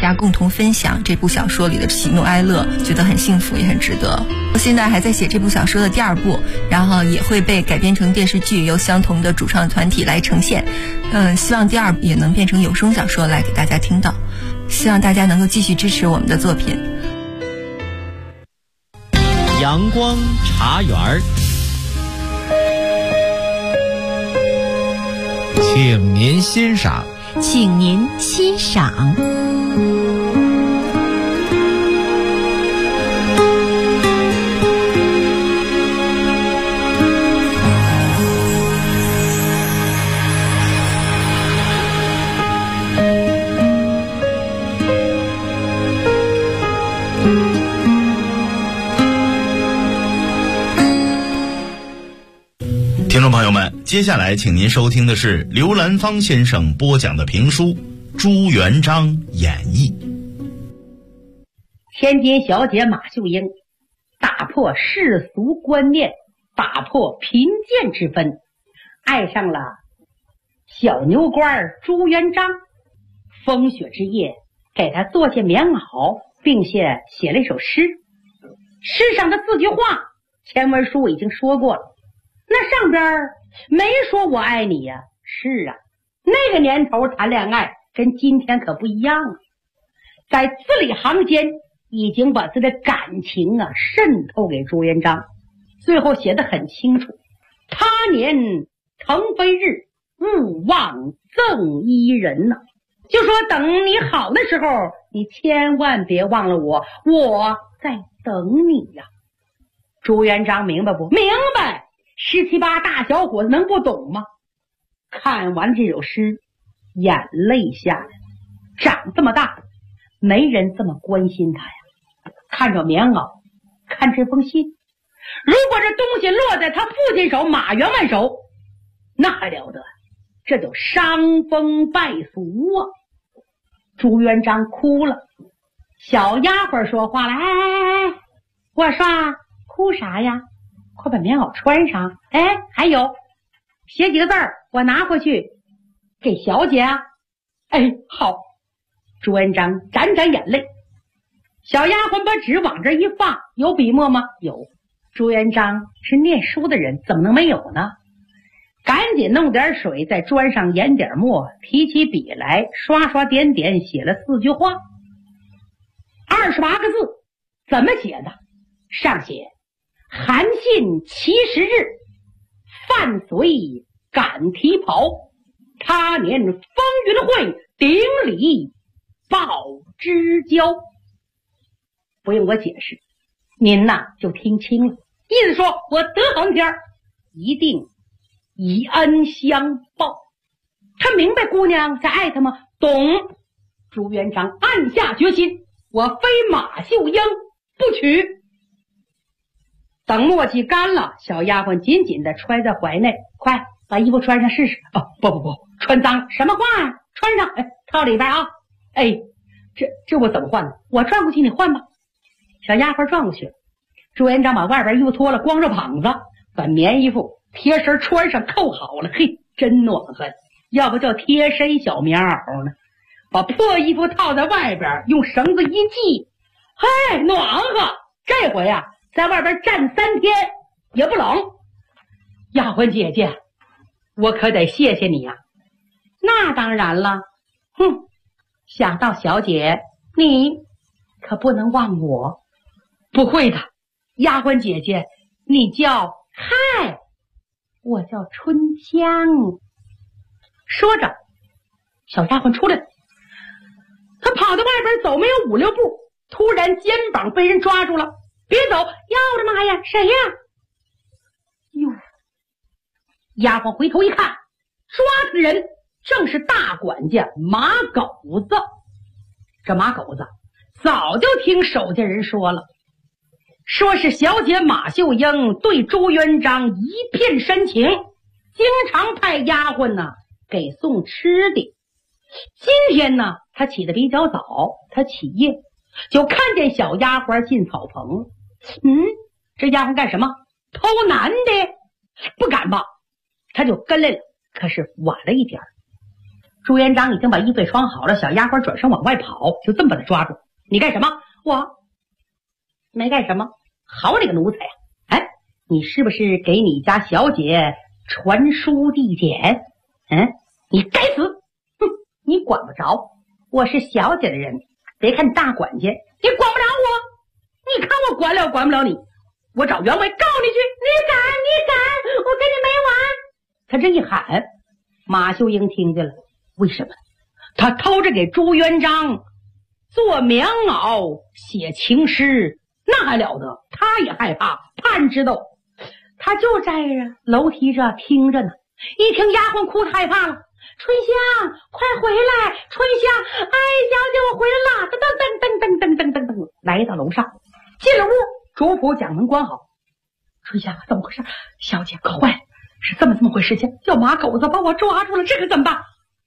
家共同分享这部小说里的喜怒哀乐，觉得很幸福也很值得。我现在还在写这部小说的第2部，然后也会被改编成电视剧，由相同的主创团体来呈现。希望第2部也能变成有声小说来给大家听到。希望大家能够继续支持我们的作品。 阳光茶园，请您欣赏。 请您欣赏。 听众朋友们，接下来请您收听的是刘兰芳先生播讲的评书《朱元璋演义》。 千金小姐马秀英打破世俗观念，打破贫贱之分，爱上了小牛官朱元璋。风雪之夜给他做些棉袄，并且写了一首诗。诗上的4句话前文书已经说过了，那上边没说我爱你呀。是啊，那个年头谈恋爱跟今天可不一样啊。在字里行间已经把他的感情渗透给朱元璋，最后写得很清楚：他年腾飞日，勿忘赠伊人呐。就说等你好的时候，你千万别忘了我，我在等你呀。朱元璋明白不？明白。17、18大小伙子能不懂吗？看完这首诗，眼泪下来。长这么大没人这么关心他呀。看着棉袄，看这封信，如果这东西落在他父亲手，马员外手，那还了得，这就伤风败俗啊。朱元璋哭了。小丫鬟说话了：哎，我说哭啥呀？快把棉袄穿上。哎，还有写几个字儿，我拿回去给小姐啊。哎，好。朱元璋沾沾眼泪。小丫鬟把纸往这一放，有笔墨吗？有。朱元璋是念书的人，怎么能没有呢？赶紧弄点水，在砖上研点墨，提起笔来，刷刷点点写了4句话，28个字。怎么写的？上写：韩信70日，范随赶提袍，他年风云会，顶礼报之交。不用我解释，您就听清了。意思说我得好天一定以恩相报。他明白姑娘在爱他吗？懂。朱元璋暗下决心，我非马秀英不娶。等墨迹干了，小丫鬟紧紧地揣在怀内，快把衣服穿上试试。哦，不，穿脏了。什么话呀？穿上，哎，套里边啊。哎，这我怎么换呢？我转过去，你换吧。小丫鬟转过去了。朱元璋把外边衣服脱了，光着膀子，把棉衣服贴身穿上，扣好了。嘿，真暖和，要不叫贴身小棉袄呢。把破衣服套在外边，用绳子一系，嘿，暖和。这回在外边站3天也不冷。丫鬟姐姐，我可得谢谢你呀。那当然了。哼，想到小姐，你可不能忘我。不会的，丫鬟姐姐，你叫嗨，我叫春香。说着，小丫鬟出来了。她跑到外边走没有5、6步，突然肩膀被人抓住了。别走！呀，我的妈呀，谁呀？哟！丫鬟回头一看，抓的人正是大管家马狗子。这马狗子早就听手下人说了，说是小姐马秀英对朱元璋一片深情，经常派丫鬟给送吃的。今天他起得比较早，他起夜就看见小丫鬟进草棚。这丫鬟干什么？偷男的？不敢吧？他就跟来了，可是晚了一点。 朱元璋已经把衣服穿好了，小丫鬟转身往外跑，就这么把他抓住。你干什么？我没干什么。好你个奴才呀！哎，你是不是给你家小姐传书递简？你该死！哼，你管不着，我是小姐的人，别看大管家，你管不了我。你看我管了管不了你，我找员外告你去。你敢，我跟你没完！他这一喊，马秀英听见了。为什么？他偷着给朱元璋做棉袄写情诗，那还了得？他也害怕，怕知道。他就在楼梯上听着呢，一听丫鬟哭，他害怕了。春香，快回来！春香，哎，小姐，我回来了！噔，来到楼上，进了屋，主仆将门关好。春香，怎么回事？小姐可坏了，是这么回事情，叫马狗子把我抓住了，这可怎么办？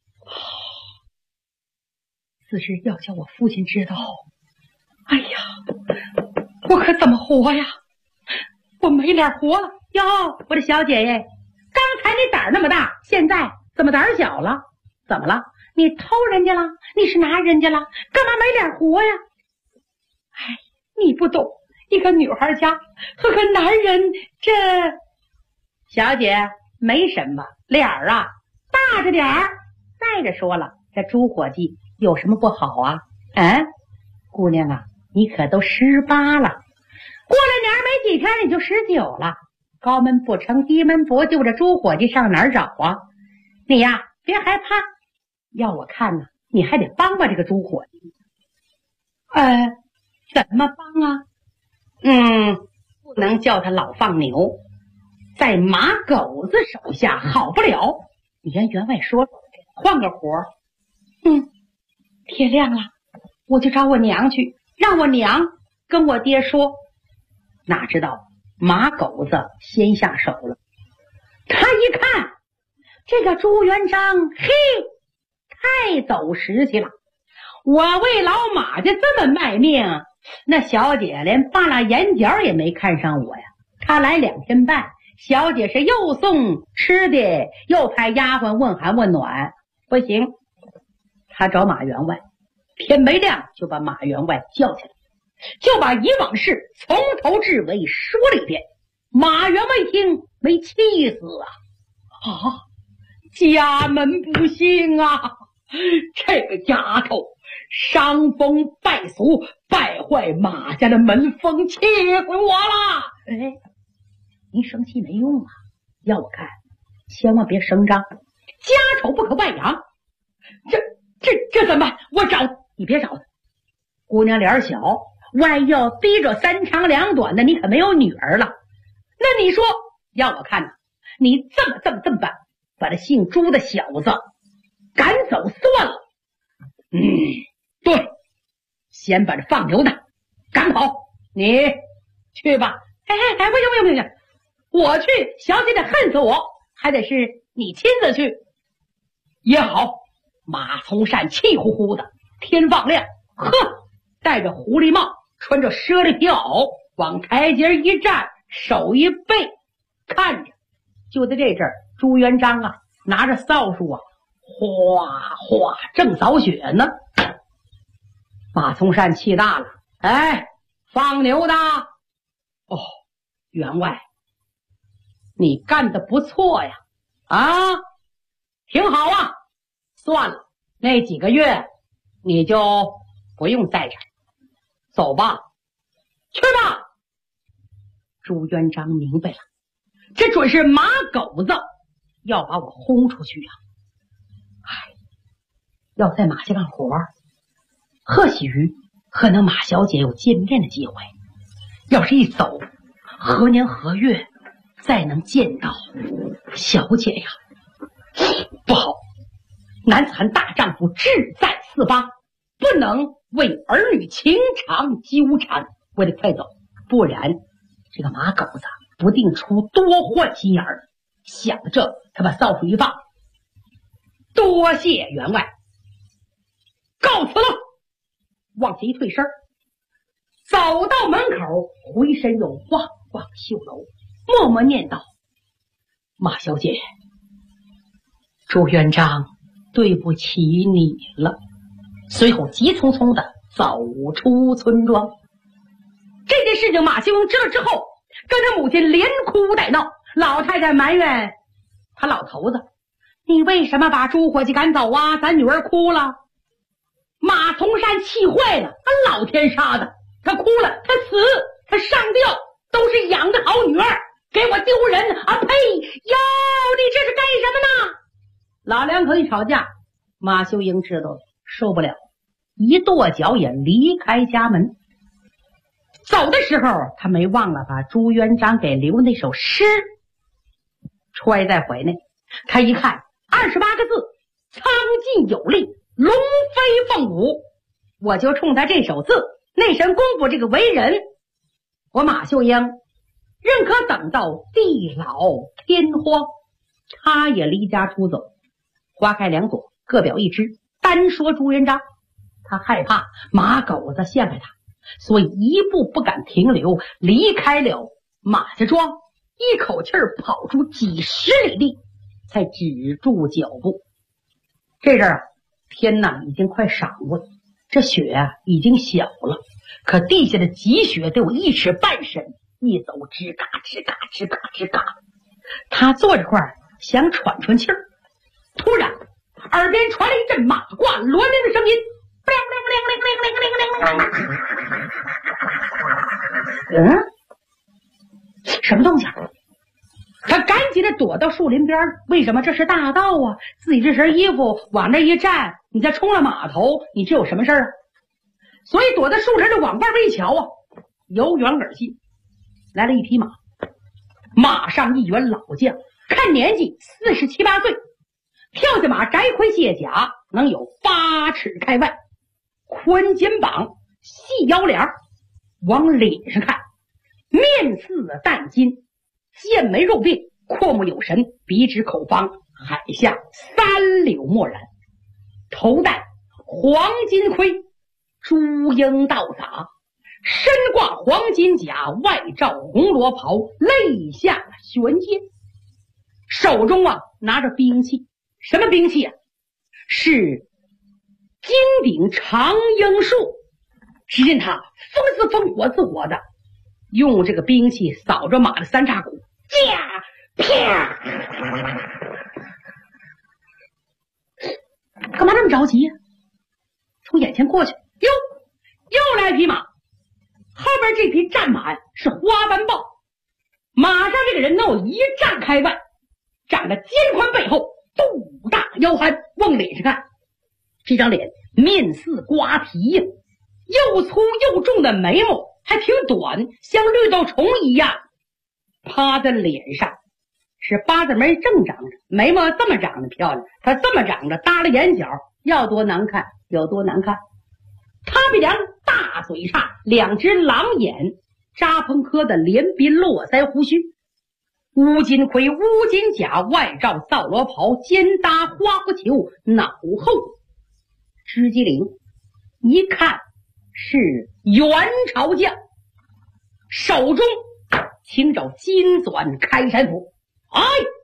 此事要叫我父亲知道，哎呀，我可怎么活呀？我没脸活了哟！我的小姐耶，刚才你胆儿那么大，现在怎么胆儿小了？怎么了？你偷人家了？你是拿人家了？干嘛没脸活呀？哎，你不懂，一个女孩家和个男人这……小姐没什么，脸儿啊大着点儿。再者说了，这朱伙计有什么不好啊？姑娘啊，你可都18了，过了年没几天你就19了。高门不成低门不就，这朱伙计上哪儿找啊？你呀，别害怕，要我看呢，你还得帮帮这个朱伙计。怎么帮啊？不能叫他老放牛，在马狗子手下好不了。你跟员外说，换个活。天亮了，我就找我娘去，让我娘跟我爹说。哪知道马狗子先下手了。他一看这个朱元璋，嘿，太走时气了。我为老马家这么卖命，那小姐连扒拉眼角也没看上我呀。他来2天半，小姐是又送吃的，又派丫鬟问寒问暖。不行，他找马员外，天没亮就把马员外叫起来，就把以往事从头至尾说了一遍。马员外听没气死啊！家门不幸啊！这个丫头伤风败俗，败坏马家的门风，气死我了！您生气没用啊，要我看千万别声张，家丑不可外扬。这怎么办？我找你，别找他。姑娘脸小，万一要逼着3长2短的，你可没有女儿了。那你说，要我看呢，你这么办，把这姓朱的小子赶走算了。对，先把这放牛的赶跑，你去吧。不行，我去，小姐得恨死我，还得是你亲自去也好。马从善气呼呼的，天放亮，戴着狐狸帽，穿着猞猁皮袄，往台阶一站，手一背，看着。就在这阵儿，朱元璋啊，拿着扫帚啊，哗哗正扫雪呢。马从善气大了，放牛的，员外，你干得不错呀，挺好啊。算了，那几个月你就不用在这儿，走吧，去吧。朱元璋明白了，这准是马狗子要把我轰出去呀。要在马家干活，或许和那马小姐有见面的机会。要是一走，何年何月再能见到小姐呀？不好，男子汉大丈夫志在4-8，不能为儿女情长纠缠。我得快走，不然这个马狗子不定出多坏心眼儿。想着这，他把扫帚一放，多谢员外，告辞了。往前一退身，走到门口，回身又望望绣楼，默默念道：马小姐，朱元璋对不起你了。随后急匆匆的走出村庄。这件事情马秀英知了之后，跟他母亲连哭带闹。老太太埋怨他老头子，你为什么把猪伙计赶走啊？咱女儿哭了。马从山气坏了，他老天杀的，他哭了，他死，他上吊，都是养的好女儿，给我丢人啊！呸！哟，你这是干什么呢？老两口一吵架，马秀英知道了，受不了，一跺脚也离开家门。走的时候，他没忘了把朱元璋给留那首诗揣在怀内。他一看28个字，苍劲有力，龙飞凤舞，我就冲他这首字，那身功夫，这个为人，我马秀英认可等到地老天荒。他也离家出走，花开两朵，各表一枝。单说朱元璋，他害怕马狗子陷害他，所以一步不敢停留，离开了马家庄，一口气儿跑出几十里地，才止住脚步。这阵儿天呐已经快晌午了，这雪啊已经小了，可地下的积雪得有1尺半深，一走吱嘎吱嘎吱嘎吱嘎。他坐这块儿想喘喘气儿，突然耳边传来一阵马褂鸾铃的声音，什么动静？他赶紧的躲到树林边。为什么？这是大道啊，自己这身衣服往那一站，你再冲了码头，你这有什么事儿啊？所以躲在树林的往外边一瞧啊，由远而近来了一匹马，马上一员老将，看年纪47、8岁，跳下马摘盔卸甲，能有8尺开外，宽肩膀，细腰脸，往脸上看，面似淡金，剑眉肉鬓，阔目有神，鼻直口方，海下3柳漠然，头戴黄金盔，朱缨倒洒，身挂黄金甲，外罩红罗袍，肋下悬剑，手中啊拿着兵器。什么兵器啊？是金顶长缨术。只见他风似风，火似火的，用这个兵器扫着马的3叉骨，啪！干嘛这么着急呀？从眼前过去，又来一匹马，后边这匹战马呀是花斑豹，马上这个人能有1丈开外，长着肩宽背厚，肚大腰憨，往脸上看，这张脸面似瓜皮呀，又粗又重的眉毛还挺短，像绿豆虫一样趴在脸上，是8字眉正长着，眉毛这么长得漂亮，他这么长着耷了眼角，要多难看有多难看。他鼻梁大嘴叉，2只狼眼，扎蓬科的连鬓络腮胡须，乌金盔乌金甲，外罩皂罗袍，肩搭花狐裘，脑后织机灵，一看是元朝将，手中轻找金钻开山斧。哎，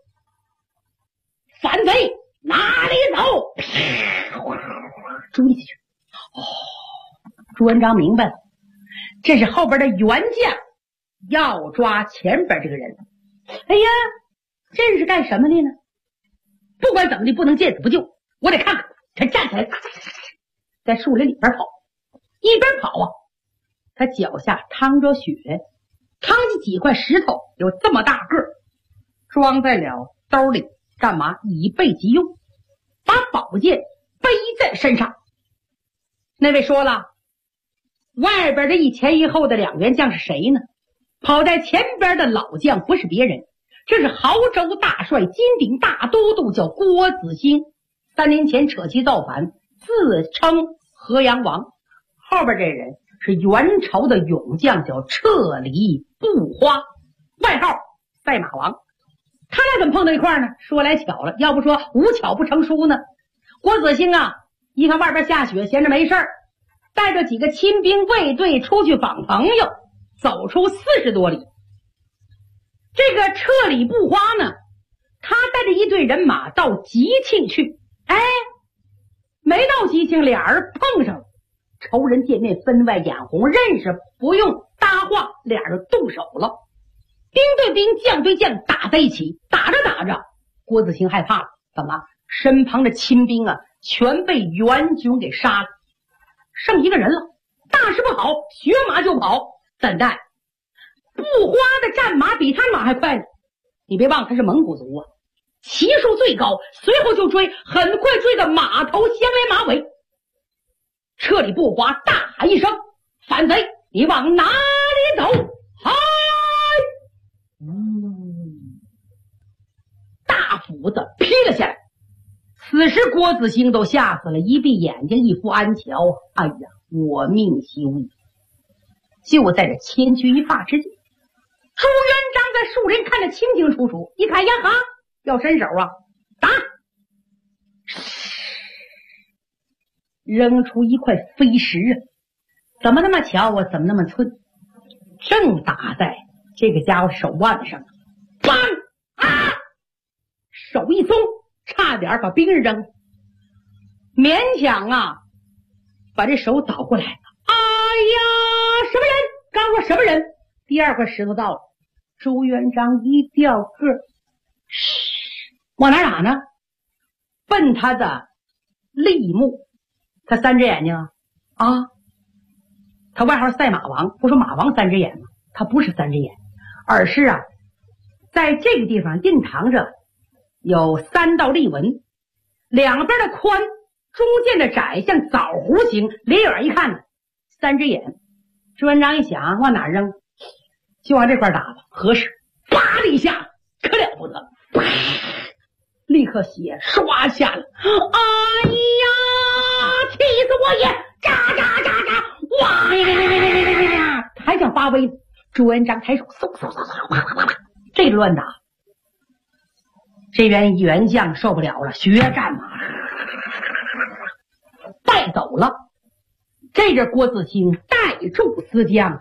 反贼哪里走？追下去。朱元璋明白了，这是后边的元将要抓前边这个人。哎呀，这是干什么的呢？不管怎么的，不能见死不救，我得看看。他站起来，在树林里边跑，一边跑啊，他脚下淌着雪，淌起几块石头，有这么大个，装在了兜里，干嘛？以备急用，把宝剑背在身上。那位说了，外边的一前一后的2员将是谁呢？跑在前边的老将不是别人，这是濠州大帅金鼎大都督，叫郭子兴。3年前扯旗造反，自称河阳王。后边这人是元朝的勇将，叫彻里不花，外号赛马王。他俩怎么碰到一块呢？说来巧了，要不说无巧不成书呢。郭子兴啊，一看外边下雪，闲着没事儿，带着几个亲兵卫队出去访朋友，走出40多里。这个彻里不花呢，他带着一队人马到吉庆去。哎， 没到激情，俩人碰上了，仇人见面分外眼红，认识不用搭话，俩人动手了，兵对兵，将对将，打在一起。打着打着，郭子兴害怕了，怎么？身旁的亲兵啊，全被袁军给杀了，剩一个人了。大事不好，学马就跑。怎奈不花的战马比他马还快呢。你别忘他是蒙古族啊，骑数最高，随后就追，很快追到马头相连马尾。车里不花大喊一声：“反贼，你往哪里走？”嗨！大斧子劈了下来。此时郭子兴都吓死了，一闭眼睛，一副安瞧，哎呀，我命休矣！就在这千钧一发之际，朱元璋在树林看得清清楚楚，一看呀哈，要伸手啊，打！扔出一块飞石啊，怎么那么巧啊？怎么那么寸？正打在这个家伙手腕上，砰！啊！手一松，差点把兵刃扔，勉强啊把这手倒过来。哎呀，什么人？刚说什么人？第二块石头到了，朱元璋一掉个，往哪打呢？奔他的立木。他三只眼睛啊，他外号赛马王，不说马王三只眼吗？他不是三只眼，而是啊，在这个地方印藏着有3道立纹，两边的宽，中间的窄，像枣弧形。离远一看呢，三只眼。朱元璋一想，往哪扔？就往这块打吧，合适。啪的一下，可了不得，立刻血刷下来。哎呀！气死我也！喳喳喳喳！哇呀！还想发威，朱元璋抬手，嗖嗖嗖嗖，啪啪啪啪，这乱打。这员元将受不了了，学战马，败走了。这阵郭子兴带住思将，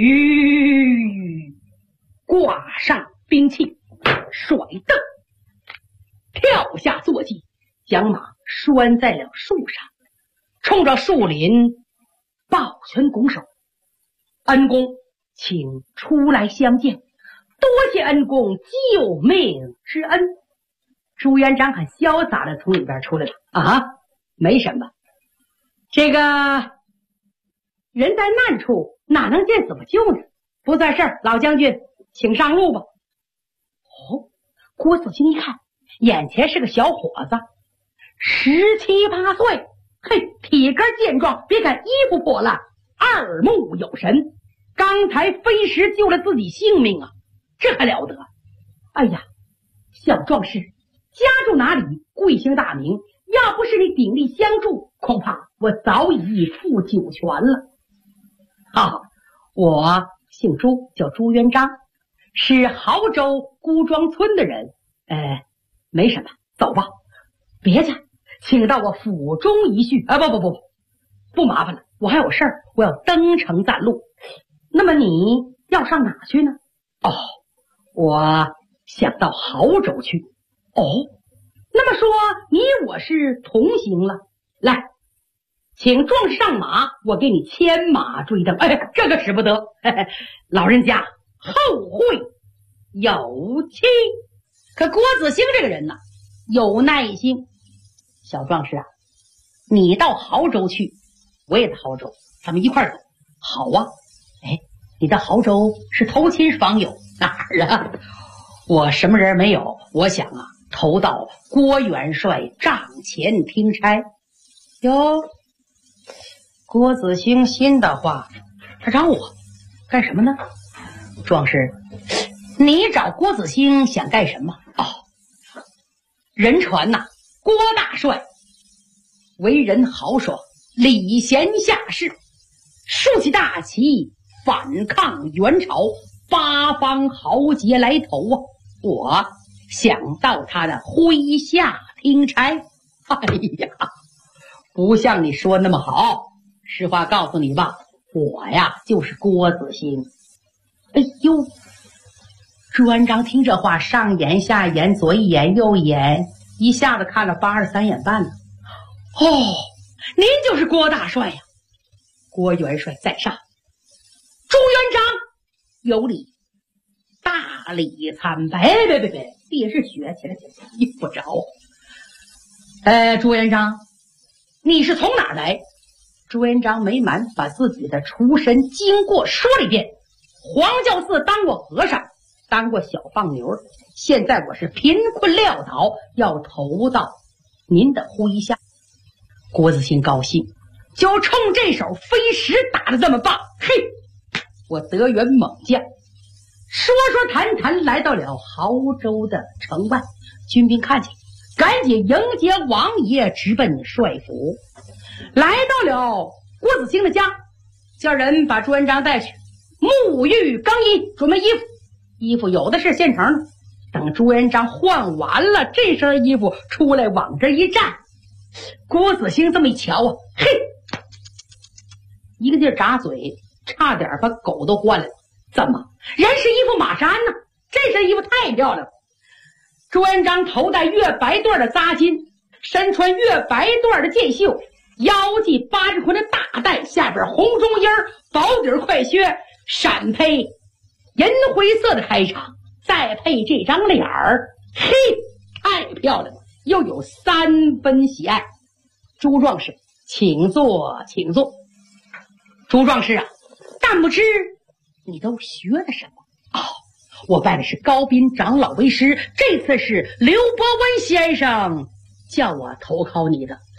挂上兵器，甩蹬，跳下坐骑，将马拴在了树上。冲着树林抱拳拱手：“恩公，请出来相见，多谢恩公救命之恩。”朱元璋很潇洒的从里边出来了：“啊，没什么，这个人在难处哪能见死不救呢？不算事儿，老将军请上路吧。”哦，郭子兴一看，眼前是个小伙子，17、18岁。嘿，体格健壮，别看衣服破烂，耳目有神。刚才飞石救了自己性命啊，这还了得！哎呀，小壮士，家住哪里？贵姓大名？要不是你鼎力相助，恐怕我早已赴九泉了。啊，我姓朱，叫朱元璋，是亳州孤庄村的人。没什么，走吧。别去。请到我府中一叙。不麻烦了，我还有事儿，我要登城暂路。那么你要上哪去呢？哦，我想到亳州去。哦，那么说你我是同行了。来，请壮士上马，我给你牵马追灯。这个使不得，老人家后会有期。可郭子兴这个人呢，有耐心。小壮士啊，你到亳州去，我也在亳州，咱们一块儿走。好啊。你到亳州是投亲访友哪儿啊？我什么人没有，我想啊，投到郭元帅帐前听差。哟，郭子兴心的话，他找我干什么呢？壮士，你找郭子兴想干什么？人传呐，郭大帅为人豪爽，礼贤下士，竖起大旗反抗元朝，8方豪杰来投啊！我想到他的麾下听差。哎呀，不像你说那么好。实话告诉你吧，我呀就是郭子兴。哎呦，朱元璋听这话，上眼下眼，左一眼右一眼，一下子看了83眼半呢。 您就是郭大帅呀。郭元帅在上，朱元璋有礼，大礼参拜。别是学起来用不着。朱元璋，你是从哪儿来？朱元璋没瞒，把自己的出身经过说了一遍。黄教寺当过和尚，当过小放牛，现在我是贫困潦倒，要投到您的麾下。郭子兴高兴，就冲这手飞石打得这么棒。嘿，我德元猛将。说说谈谈来到了亳州的城外，军兵看见，赶紧迎接王爷直奔帅府。来到了郭子兴的家，叫人把朱元璋带去沐浴更衣，准备衣服。衣服有的是现成的，等朱元璋换完了这身衣服出来往这一站，郭子兴这么一瞧啊，嘿，一个劲儿眨嘴，差点把狗都换了。怎么人是衣服马衫呢？这身衣服太漂亮了。朱元璋头戴月白缎的扎巾，身穿月白缎的箭袖，腰系80捆的大带，下边红中衣薄底快靴，闪配银灰色的开场，再配这张脸儿，嘿，太漂亮了，又有3分喜爱。朱壮士，请坐，请坐。朱壮士啊，但不知你都学了什么？我拜的是高斌长老为师，这次是刘伯温先生叫我投靠你的。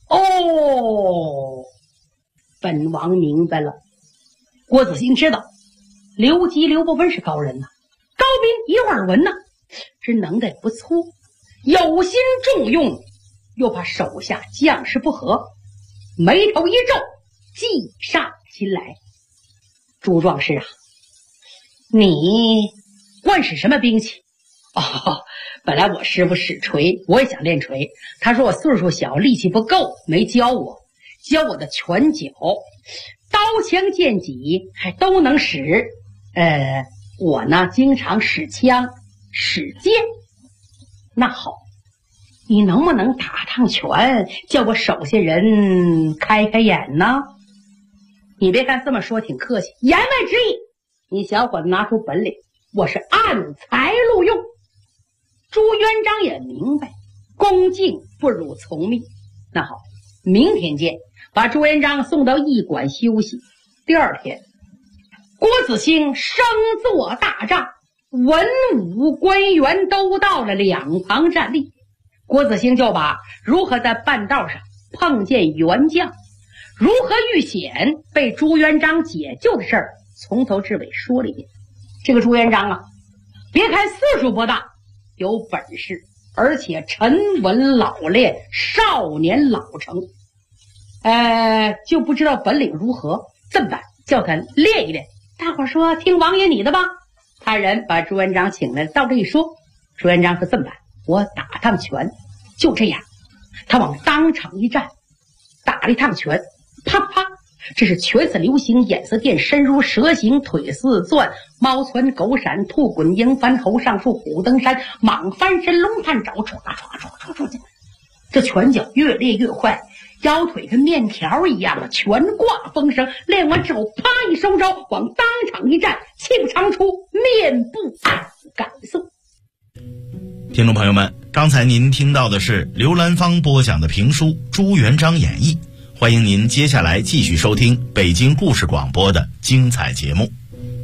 本王明白了。郭子兴知道刘基、刘伯温是高人呐，高斌也有耳闻呐，这能耐不错，有心重用，又怕手下将士不和，眉头一皱，计上心来。朱壮士啊，你惯使什么兵器？本来我师傅使锤，我也想练锤，他说我岁数小，力气不够，没教我的拳脚，刀枪剑戟还都能使。我呢经常使枪使剑。那好，你能不能打趟拳，叫我手下人开开眼呢？你别看这么说挺客气，言外之意，你小伙子拿出本领，我是按财录用。朱元璋也明白，恭敬不如从命。那好，明天见，把朱元璋送到驿馆休息。第二天，郭子兴升坐大帐，文武官员都到了两旁站立。郭子兴就把如何在半道上碰见元将，如何遇险被朱元璋解救的事儿，从头至尾说了一遍。这个朱元璋啊，别看岁数不大，有本事，而且沉稳老练，少年老成。就不知道本领如何，这么办，叫他练一练。大伙说听王爷你的吧。他人把朱元璋请来，到这一说，朱元璋说这么办，我打趟拳。就这样，他往当场一站，打了一趟拳，啪啪，这是拳似流星，眼似电，身如蛇形，腿似钻，猫窜狗闪，兔滚鹰翻，猴上树，虎登山，蟒翻身，龙探爪，唰唰唰唰唰，这拳脚越练越快，腰腿跟面条一样，拳挂风声。练完之后，啪一收招，往当场一站，气不长出，面部感色。 听众朋友们，刚才您听到的是刘兰芳播讲的评书《朱元璋演义》，欢迎您接下来继续收听北京故事广播的精彩节目。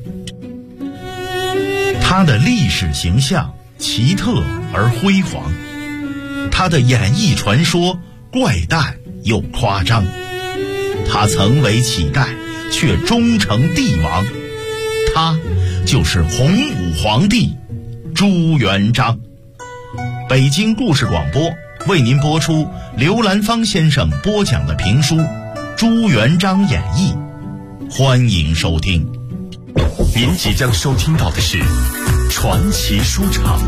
他的历史形象奇特而辉煌，他的演艺传说怪诞又夸张，他曾为乞丐却终成帝王，他就是洪武皇帝朱元璋。北京故事广播为您播出刘兰芳先生播讲的评书《朱元璋演义》，欢迎收听。 您即将收听到的是传奇书场。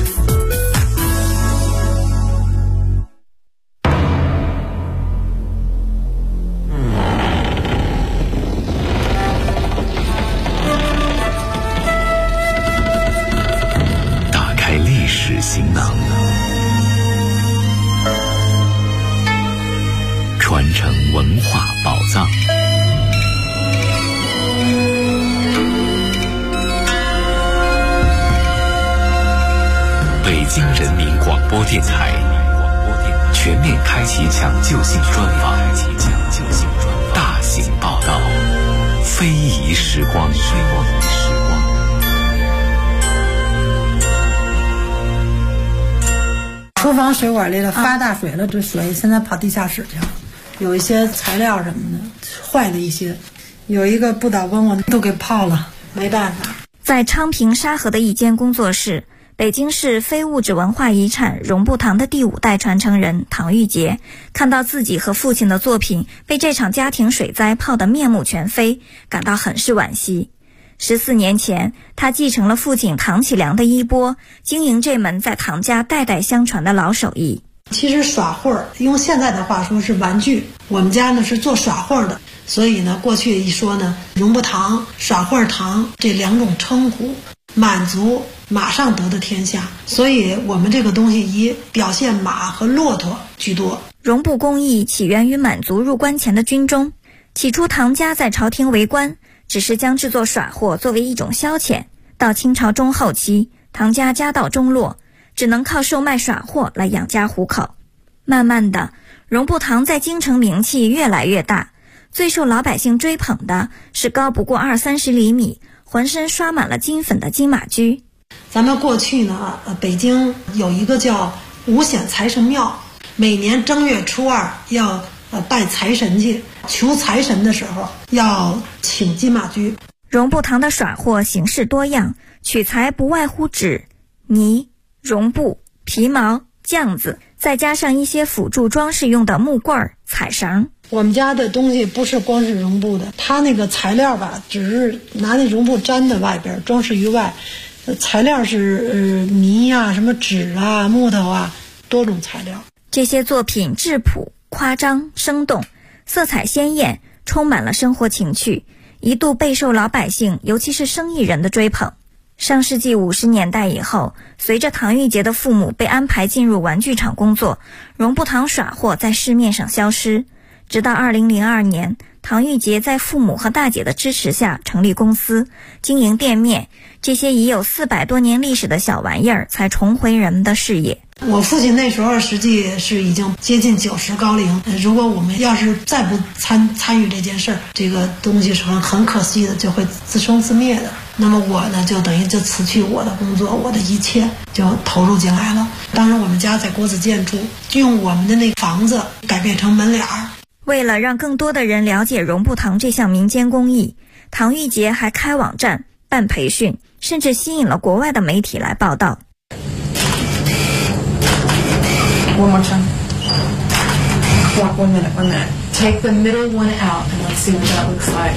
打开历史行囊，传承新人民广播电台，全面开启抢救性专访，大型报道，非遗时光。 厨房水管里头发大水了，这水现在跑地下室去了，有一些材料什么的坏的一些，有一个不倒翁我都给泡了，没办法。 在昌平沙河的一间工作室，北京市非物质文化遗产绒布堂的第5代传承人唐玉杰看到自己和父亲的作品被这场家庭水灾泡得面目全非，感到很是惋惜。14年前，他继承了父亲唐启良的衣钵，经营这门在唐家代代相传的老手艺。 其实耍会儿，用现在的话说是玩具，我们家呢是做耍会儿的，所以呢过去一说呢，绒布堂、耍会儿堂这2种称呼，满族马上得的天下，所以我们这个东西以表现马和骆驼居多。 绒布工艺起源于满族入关前的军中，起初唐家在朝廷为官，只是将制作耍货作为一种消遣。到清朝中后期，唐家家道中落，只能靠售卖耍货来养家糊口。慢慢的，绒布堂在京城名气越来越大，最受老百姓追捧的是高不过20-30厘米，浑身刷满了金粉的金马驹。 咱们过去呢，北京有一个叫五显财神庙，每年正月初2要拜财神去，求财神的时候要请金马驹。 绒布堂的耍货形式多样，取材不外乎纸、泥、绒布、皮毛、酱子，再加上一些辅助装饰用的木棍、彩绳。 我们家的东西不是光是绒布的，它那个材料吧，只是拿那绒布粘在外边，装饰于外。材料是泥啊、什么纸啊、木头啊，多种材料。 这些作品质朴、夸张、生动，色彩鲜艳，充满了生活情趣，一度备受老百姓，尤其是生意人的追捧。上世纪50年代以后，随着唐玉杰的父母被安排进入玩具厂工作，绒布堂耍货在市面上消失。直到2002年，唐玉杰在父母和大姐的支持下成立公司，经营店面，这些已有400多年历史的小玩意儿才重回人们的视野。 我父亲那时候实际是已经接近90高龄，如果我们要是再不参与这件事儿，这个东西是很可惜的，就会自生自灭的。那么我呢，就等于就辞去我的工作，我的一切就投入进来了。当时我们家在国子监住，就用我们的那个房子改变成门脸儿。 为了让更多的人了解绒布堂这项民间工艺，唐玉杰还开网站、办培训，甚至吸引了国外的媒体来报道。 One more time. Walk 1 minute. Take the middle one out and let's see what that looks like.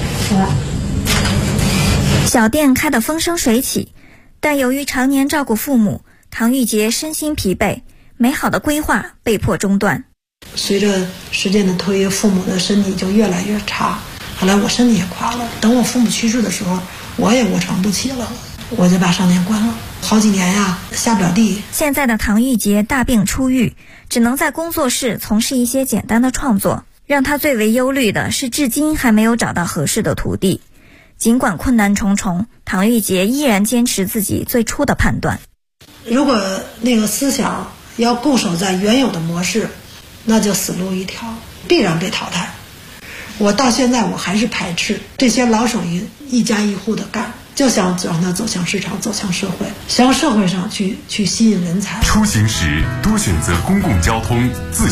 小店开得风生水起，但由于常年照顾父母，唐玉杰身心疲惫，美好的规划被迫中断。 随着时间的推移，父母的身体就越来越差，后来我身体也垮了。等我父母去世的时候，我也卧床不起了，我就把商店关了。好几年呀，下不了地。 现在的唐玉杰大病初愈，只能在工作室从事一些简单的创作。让他最为忧虑的是，至今还没有找到合适的徒弟。尽管困难重重，唐玉杰依然坚持自己最初的判断。 如果那个思想要固守在原有的模式，那就死路一条，必然被淘汰。我到现在我还是排斥这些老手艺一家一户的干，就想让它走向市场，走向社会，向社会上去吸引人才。 出行时多选择公共交通，自